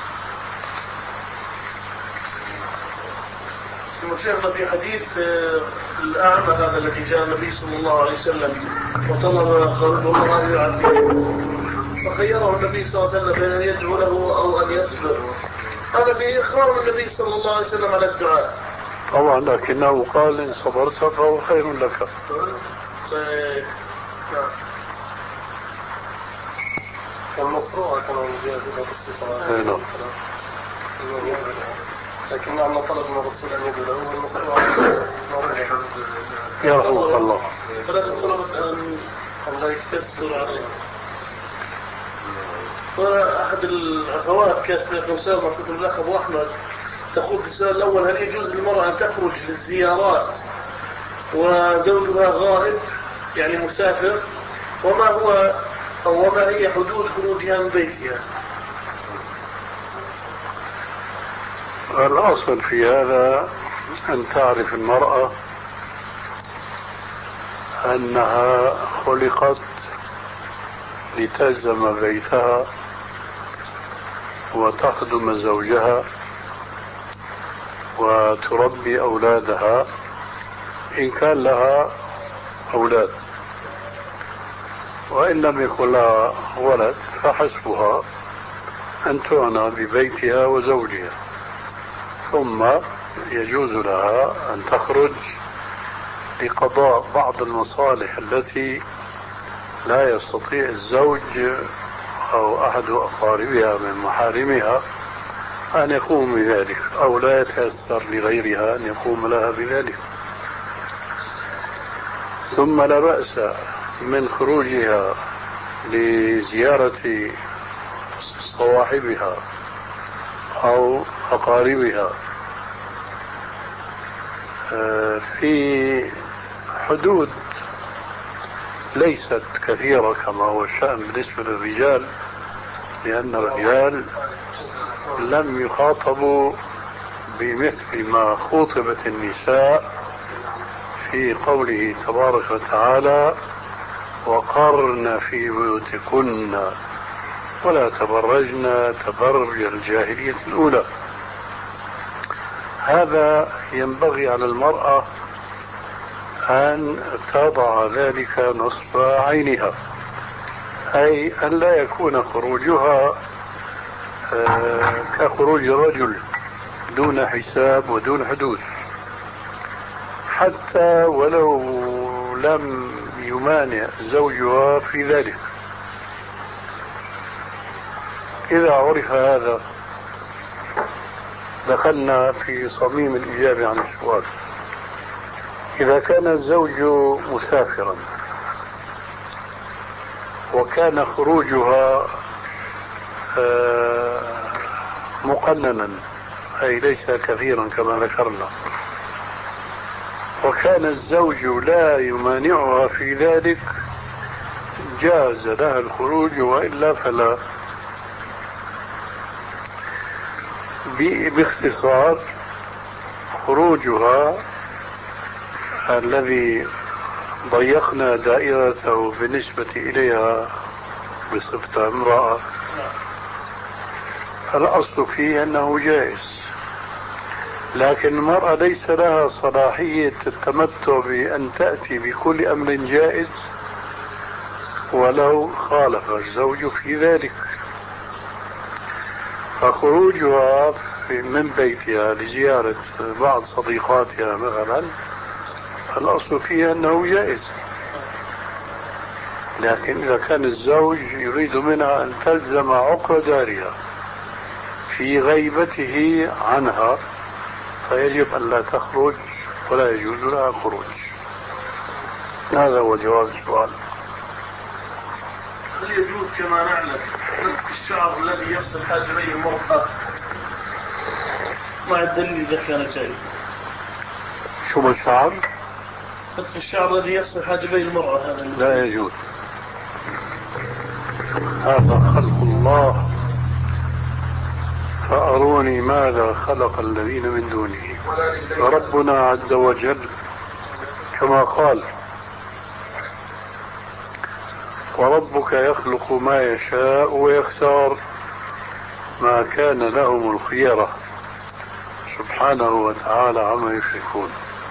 شيخنا في حديث الأعمى هذا الذي جاء النبي صلى الله عليه وسلم وطلب قلب الله يعافيه فخيره النبي صلى الله عليه وسلم بين أن يدعو له أو أن يصبر. هذا في إخبار النبي صلى الله عليه وسلم على الدعاء. طبعا لكنه قال إن صبرت فهو خير لك. المصروع كما جاء في الرسول صلى الله عليه وسلم. لكن نعم طلب من الرسول أن يدعو له والمصروع يرحمك الله. فلكن طلب أن لا يكسر عليه. وأحد الأخوات كانت في مسابقة تقول الأخ أبو أحمد تقول في السؤال الأول هل يجوز للمرأة أن تخرج للزيارات وزوجها غائب يعني مسافر وما هو أو وما هي حدود خروجها من بيتها؟ الأصل في هذا أن تعرف المرأة أنها خلقت لتلزم بيتها وتخدم زوجها وتربي أولادها إن كان لها أولاد، وإن لم يكن لها ولد فحسبها أن تعنى ببيتها وزوجها، ثم يجوز لها أن تخرج لقضاء بعض المصالح التي لا يستطيع الزوج أو أحد أقاربها من محارمها أن يقوم بذلك، أو لا يتيسر لغيرها أن يقوم لها بذلك. ثم لا بأس من خروجها لزيارة صواحبها أو أقاربها في حدود ليست كثيرة كما هو الشأن بالنسبة للرجال، لأن الرجال لم يخاطبوا بمثل ما خوطبت النساء في قوله تبارك وتعالى: وقرن في بيوتكن ولا تبرجن تبرج الجاهلية الأولى. هذا ينبغي على المرأة أن تضع ذلك نصب عينها، أي أن لا يكون خروجها كخروج رجل دون حساب ودون حدود، حتى ولو لم يمانع زوجها في ذلك. إذا عرف هذا دخلنا في صميم الإجابة عن السؤال. إذا كان الزوج مسافرا وكان خروجها مقننا، أي ليس كثيرا كما ذكرنا، وكان الزوج لا يمانعها في ذلك، جاز لها الخروج، وإلا فلا. باختصار، خروجها الذي ضيقنا دائرته بالنسبة إليها بصفتها امرأة، الأصل فيه أنه جائز، لكن المرأة ليس لها صلاحية التمتع بأن تأتي بكل أمر جائز ولو خالف الزوج في ذلك. فخروجها من بيتها لزيارة بعض صديقاتها مثلا، الأصل فيه أنه جائز، لكن إذا كان الزوج يريد منها أن تلزم عقر دارها في غيبته عنها، فيجب أن لا تخرج ولا يجوز لها الخروج. هذا هو جواب السؤال. هل يجوز كما نعلم نتف الشعر الذي يصل حاجبي المرأة مع الدليل إذا كان جائزا؟ شو الشعر؟ نتف الشعر الذي يصل حاجبي المرأة هذا لا يجوز، هذا خلق الله، فأروني ماذا خلق الذين من دونه. وربنا عز وجل كما قال: وربك يخلق ما يشاء ويختار ما كان لهم الخيرة سبحانه وتعالى عما يشركون.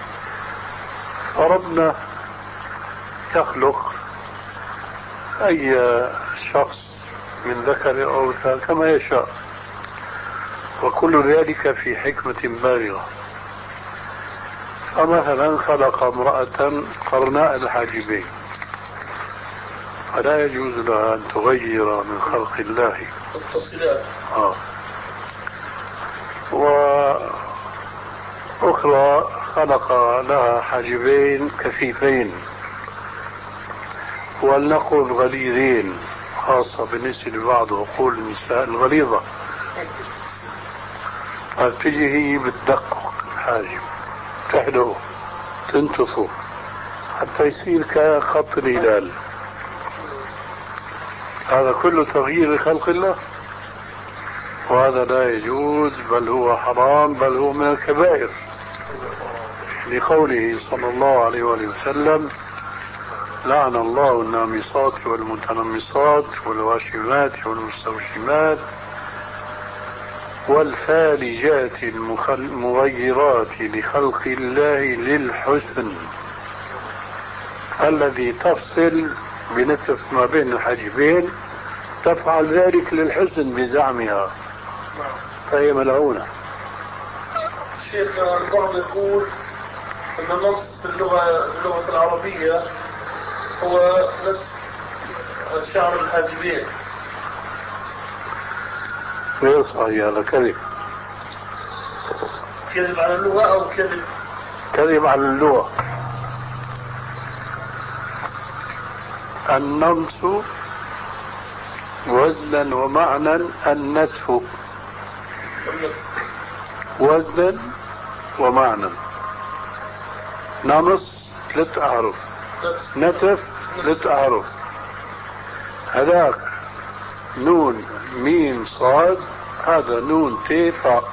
فربنا يخلق أي شخص من ذكر أو أنثى كما يشاء، وكل ذلك في حكمة بالغة. فمثلا خلق امرأة قرناء الحاجبين، فلا يجوز لها أن تغير من خلق الله. آه. وأخرى خلق لها حاجبين كثيفين، ولنقل غليظين، خاصة بالنسبة لبعض عقول النساء الغليظة، تجي هي بالدق الحاجب تحلو تنتفه حتى يصير كخط الهلال. هذا كله تغيير خلق الله، وهذا لا يجوز، بل هو حرام، بل هو من الكبائر، لقوله صلى الله عليه وآله وسلم: لعن الله النامصات والمتنمصات والواشمات والمستوشمات والفالجات المغيرات لخلق الله للحسن، الذي تفصل بنتف ما بين الحاجبين تفعل ذلك للحسن بزعمها، فهي ملعونة. شيخنا البعض يقول أن النص في اللغة, في اللغة العربية هو نتف شعر الحاجبين. غير صحيح، هذا كذب. كذب على اللغة أو كذب كذب على اللغة. النمس وزنا ومعنى النتف، وزنا ومعنى. نمص ثلاث أحرف، نتف ثلاث أحرف. هذاك نون ميم صاد، هذا نون تي فاء،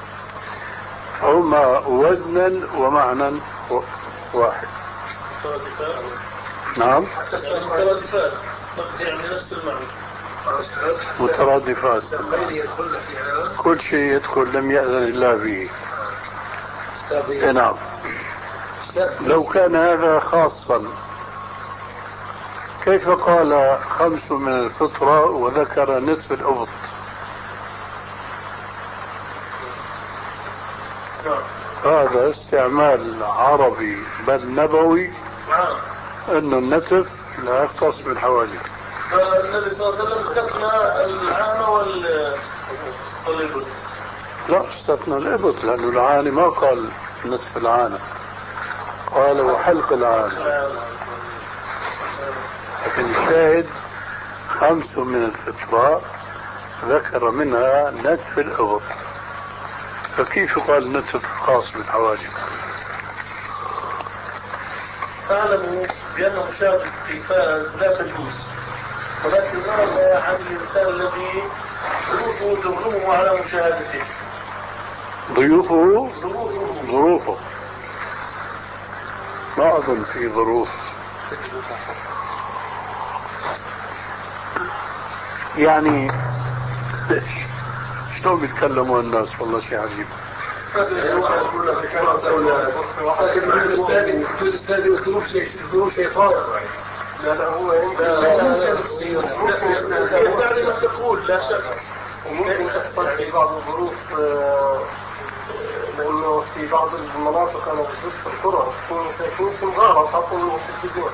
فهما وزنا ومعنى واحد. نعم مترادفات، يعني نفس المعنى. مترادفات، كل شيء يدخل لم يأذن الله به. نعم. لو كان هذا خاصا كيف قال خمس من الفطرة وذكر نصف الأبط؟ هذا استعمال عربي بل نبوي، أنه النتف لا يختص بالحواجب. فالنبي صلى الله عليه وسلم استثنى العانة والإبط. لا، استثنى الإبط، لأنه العانة ما قال نتف العانة، قال وحلق العانة. لكن الشاهد خمس من الفطرة ذكر منها نتف الإبط، فكيف قال نتف خاص بالحواجب؟ أعلم بأن مشاهدة التلفاز لا تجوز، ولكن ماذا عن الإنسان الذي ظروفه تغلبه على مشاهدته؟ ضيوفه ظروفه ما أظن في ظروف، يعني شلون بيتكلموا الناس؟ والله شيء عجيب. ظروف شيطان. لا لا هو يعني ما تقول لا شك، وممكن تحصل في بعض الظروف، لأنه في بعض المناطق أنا بشوف في القرى يكونوا شايفين في مغارة وحاطين التلفزيون.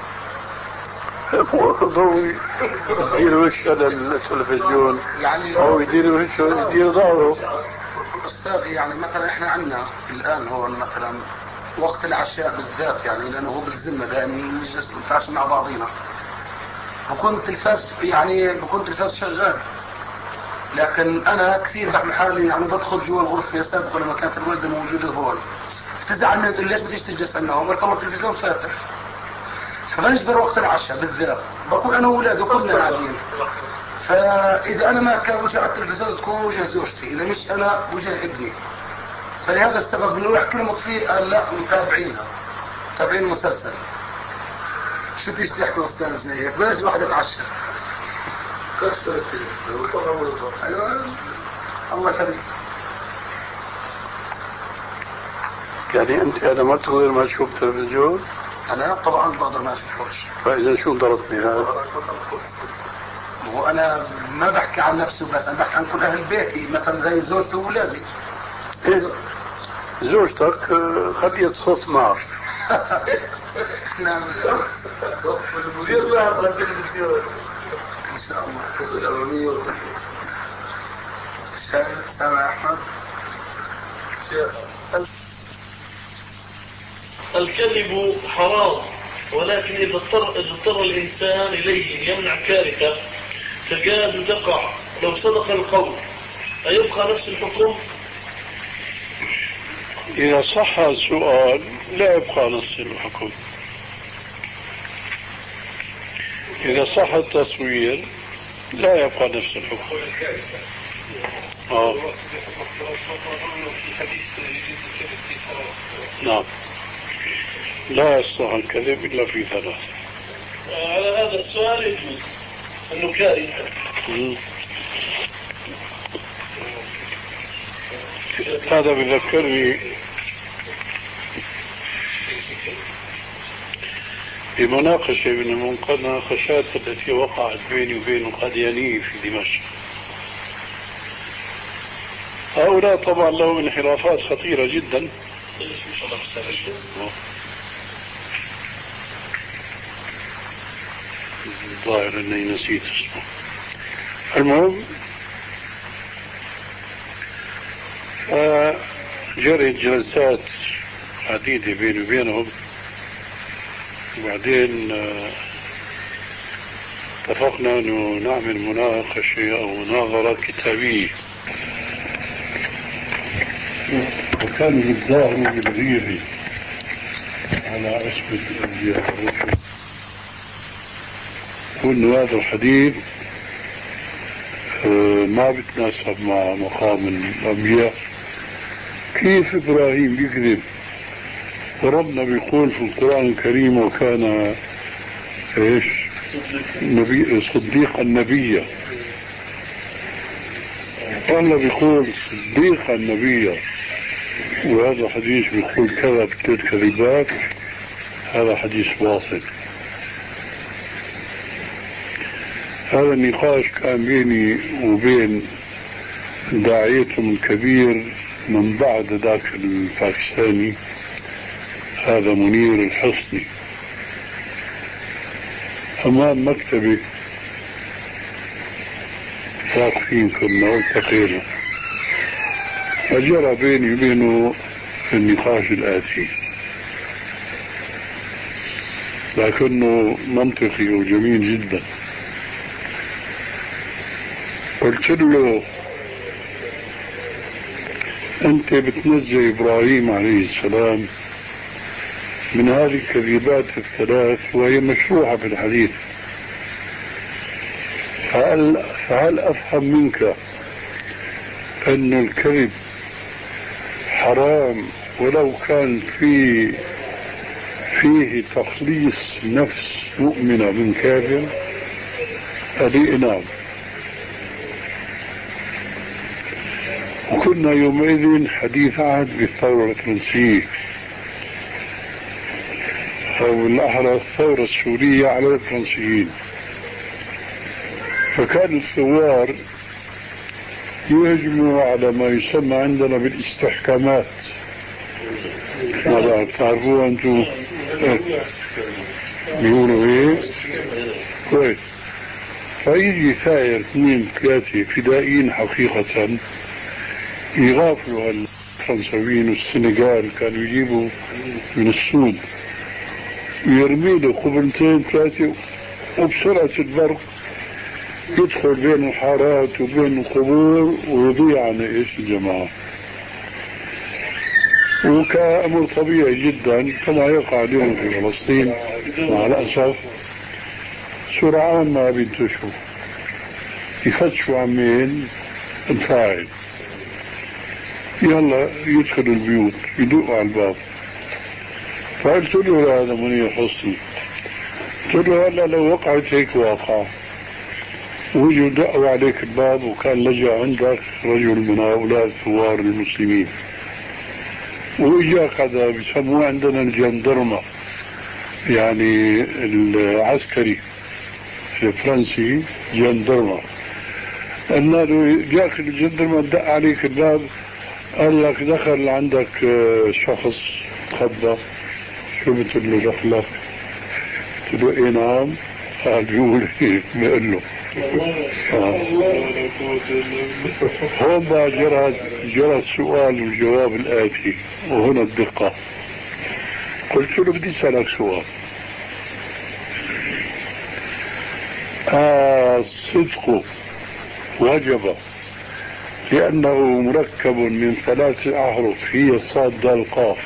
ضوي يدير وشه للتلفزيون يعني، أو يدير وشه يدير ظهره. أستاذ يعني مثلا إحنا عندنا الآن هو مثلا وقت العشاء بالذات، يعني لأنه هو بالذمة دائما نجلس نتعشى مع بعضينا، بكون التلفاز يعني بكون التلفاز شغال، لكن أنا كثير بعمل حالي يعني بدخل جوا الغرفة سابقا لما كانت الوالدة موجودة هون، بتزعل مني تقول ليش بديش تجلس عندنا هون؟ طبعا التلفزيون فاتح. فبنجبر وقت العشاء بالذات بكون أنا وأولادي كلنا قاعدين، فإذا أنا ما كان وجه على التلفزيون تكون وجه زوجتي، إذا مش أنا وجه ابني. فلهذا السبب انه يحكي لهم فيه قال لا متابعينها متابعين المسلسل. شو تيجي تحكي استاذ زي هيك؟ بلاش واحد يتعشى كسرت ايوه الله كريم. يعني انت انا ما تقدر ما تشوف تلفزيون؟ انا طبعا بقدر ما اشوفوش. فاذا شو ضربتني هذا؟ هو انا ما بحكي عن نفسي بس، انا بحكي عن كل اهل بيتي، مثلا زي زوجتي واولادي. إيه؟ زوجتك خليه تصف معك. نعم صف المدير ما يعرف التلفزيون ان شاء الله. سامع احمد؟ الكذب حرام، ولكن إذا اضطر, إذا اضطر الإنسان إليه يمنع كارثة تكاد تقع لو صدق القول أيبقى نفس الحكم؟ إذا صح السؤال لا يبقى نفس الحكم. إذا صح التصوير لا يبقى نفس الحكم. آه. نعم لا يصح الكذب إلا في ثلاث. على هذا السؤال يجوز أنه كارثة. هذا بذكرني بمناقشة من المناقشات التي وقعت بيني وبين القاديانيين في دمشق. هؤلاء طبعا لهم انحرافات خطيرة جدا. الظاهر اني نسيت اسمه. المهم جرت جلسات عديدة بيني وبينهم، وبعدين اتفقنا انه نعمل مناقشة او مناظرة كتابية، وكان الظاهر بالغيري على عصمة الأنبياء والرسل، وأن هذا الحديث ما بتناسب مع مقام الأنبياء. كيف إبراهيم بيكذب وربنا بيقول في القرآن الكريم وكان إيش نبي صديقا نبيا، والله بيقول صديقا نبيا، وهذا حديث بيقول كذب ثلاث كذبات. هذا حديث باطل. هذا النقاش كان بيني وبين داعيتهم الكبير من بعد ذاك الباكستاني، هذا منير الحصني، أمام مكتبي واقفين كنا والتقينا. فجرى بيني وبينه النقاش الآتي، لكنه منطقي وجميل جدا. قلت له أنت بتنزل إبراهيم عليه السلام من هذه الكذبات الثلاث وهي مشروعة في الحديث، فهل, فهل أفهم منك أن الكذب حرام ولو كان في فيه تخليص نفس مؤمنة من كافر؟ قال نعم. وكنا يومئذ حديث عهد بالثورة الفرنسية، أو بالأحرى الثورة السورية على الفرنسيين. فكان الثوار يهجموا على ما يسمى عندنا بالاستحكامات. ماذا تعرفوا أنتم؟ بيقولوا إيه؟ كويس. فيجي ثائر اثنين ثلاثة فدائيين حقيقة يغافلوا الفرنساويين والسنغال، كانوا يجيبوا من السود ويرمي له قبلتين ثلاثة، وبسرعة البرق يدخل بين الحارات وبين القبور ويضيع عن ايش الجماعة. وكأمر طبيعي جدا كما يقع اليوم في فلسطين مع الأسف، سرعان ما بينتشوا يفتشوا عن مين؟ الفاعل. يلا يدخل البيوت يدقوا على الباب. فقلت له هذا منير حصني، قلت له هلا لو وقعت هيك واقع ويجوا دقوا عليك الباب وكان لجأ عندك رجل من هؤلاء الثوار المسلمين، وإجاك هذا بيسموه عندنا الجندرمة، يعني العسكري الفرنسي جندرمة، قلنا له جاك الجندرمة دق عليك الباب قال لك دخل عندك شخص تخبى، شو بتقول له دخلك؟ قلت له ايه نعم. قال بيقول ايه؟ بيقول له آه. هون بقى جرى جرى السؤال والجواب الآتي، وهنا الدقة. قلت له بدي اسألك سؤال، آه الصدق وجب لأنه مركب من ثلاث أحرف هي الصاد دال قاف،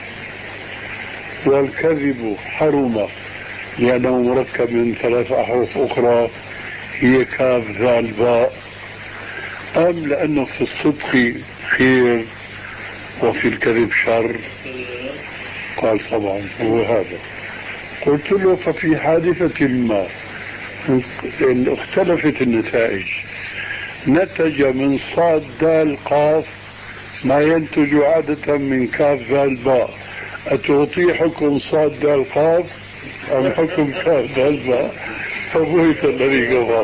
والكذب حرم لأنه مركب من ثلاث أحرف أخرى هي كاف ذال باء، أم لأنه في الصدق خير وفي الكذب شر؟ قال طبعا هو هذا. قلت له ففي حادثة ما اختلفت النتائج، نتج من صاد دال قاف ما ينتج عادة من كاف ذال باء، أتعطي حكم صاد دال قاف أم حكم كاف دال باء؟ فبويت الذي قبل.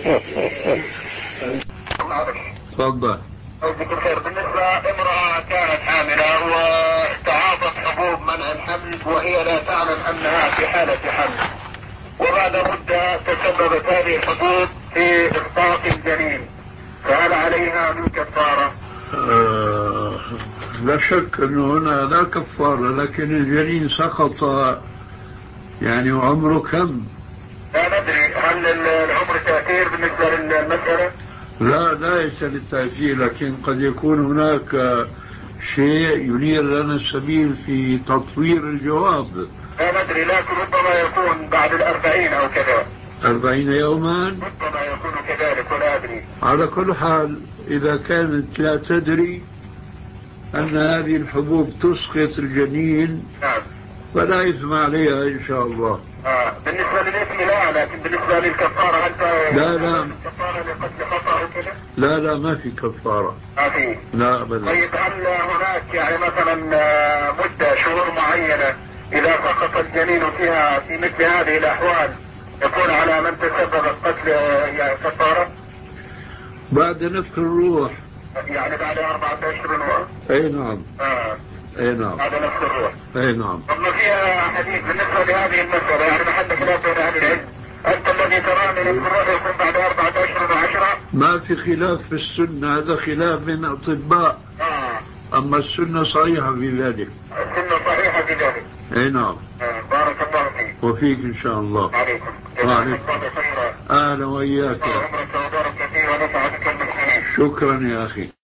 تفضل. بالنسبة امرأة كانت حاملة وتعاطت حبوب منع الحمل وهي لا تعلم أنها في حالة حمل، وبعد مدة تسببت هذه الحبوب في إسقاط الجنين، فهل عليها من كفارة؟ آه لا شك أنه هنا لا كفارة، لكن الجنين سقط يعني وعمره كم؟ لا ندري هل العمر تأثير بالنسبة للمسألة؟ لا ليس للتأثير، لكن قد يكون هناك شيء ينير لنا السبيل في تطوير الجواب. لا ندري، لكن ربما يكون بعد الأربعين أو كذا. أربعين يوما؟ ربما يكون كذلك ولا أدري. على كل حال إذا كانت لا تدري أن هذه الحبوب تسقط الجنين نعم فلا إثم عليها إن شاء الله. آه. بالنسبة للإثم لا، لكن بالنسبة للكفارة هل لا لا الكفارة لقتل خطأ وكذا؟ لا لا ما في كفارة. ما في. لا أبدا. طيب هل هناك يعني مثلا مدة شهور معينة إذا سقط الجنين فيها في مثل هذه الأحوال يكون على من تسبب القتل يعني كفارة؟ بعد نفخ الروح. يعني بعد أربعة أشهر؟ أي نعم. آه. أي نعم. بعد نفخ الروح. أي نعم. ثم فيها حديث بالنسبة لهذه المسألة، يعني محل خلاف بين أهل العلم، أنت الذي ترى من الروح يكون بعد أربعة أشهر وعشرة؟ ما في خلاف في السنة، هذا خلاف بين أطباء. آه. أما السنة صريحة في ذلك. السنة صحيحة في ذلك. أي نعم. آه. بارك الله فيك. وفيك إن شاء الله. عليكم. وعليكم. الله خيرا. أهلا وإياك. عمرك وبارك فيه ونفع بك المسلمين. شكرا يا أخي.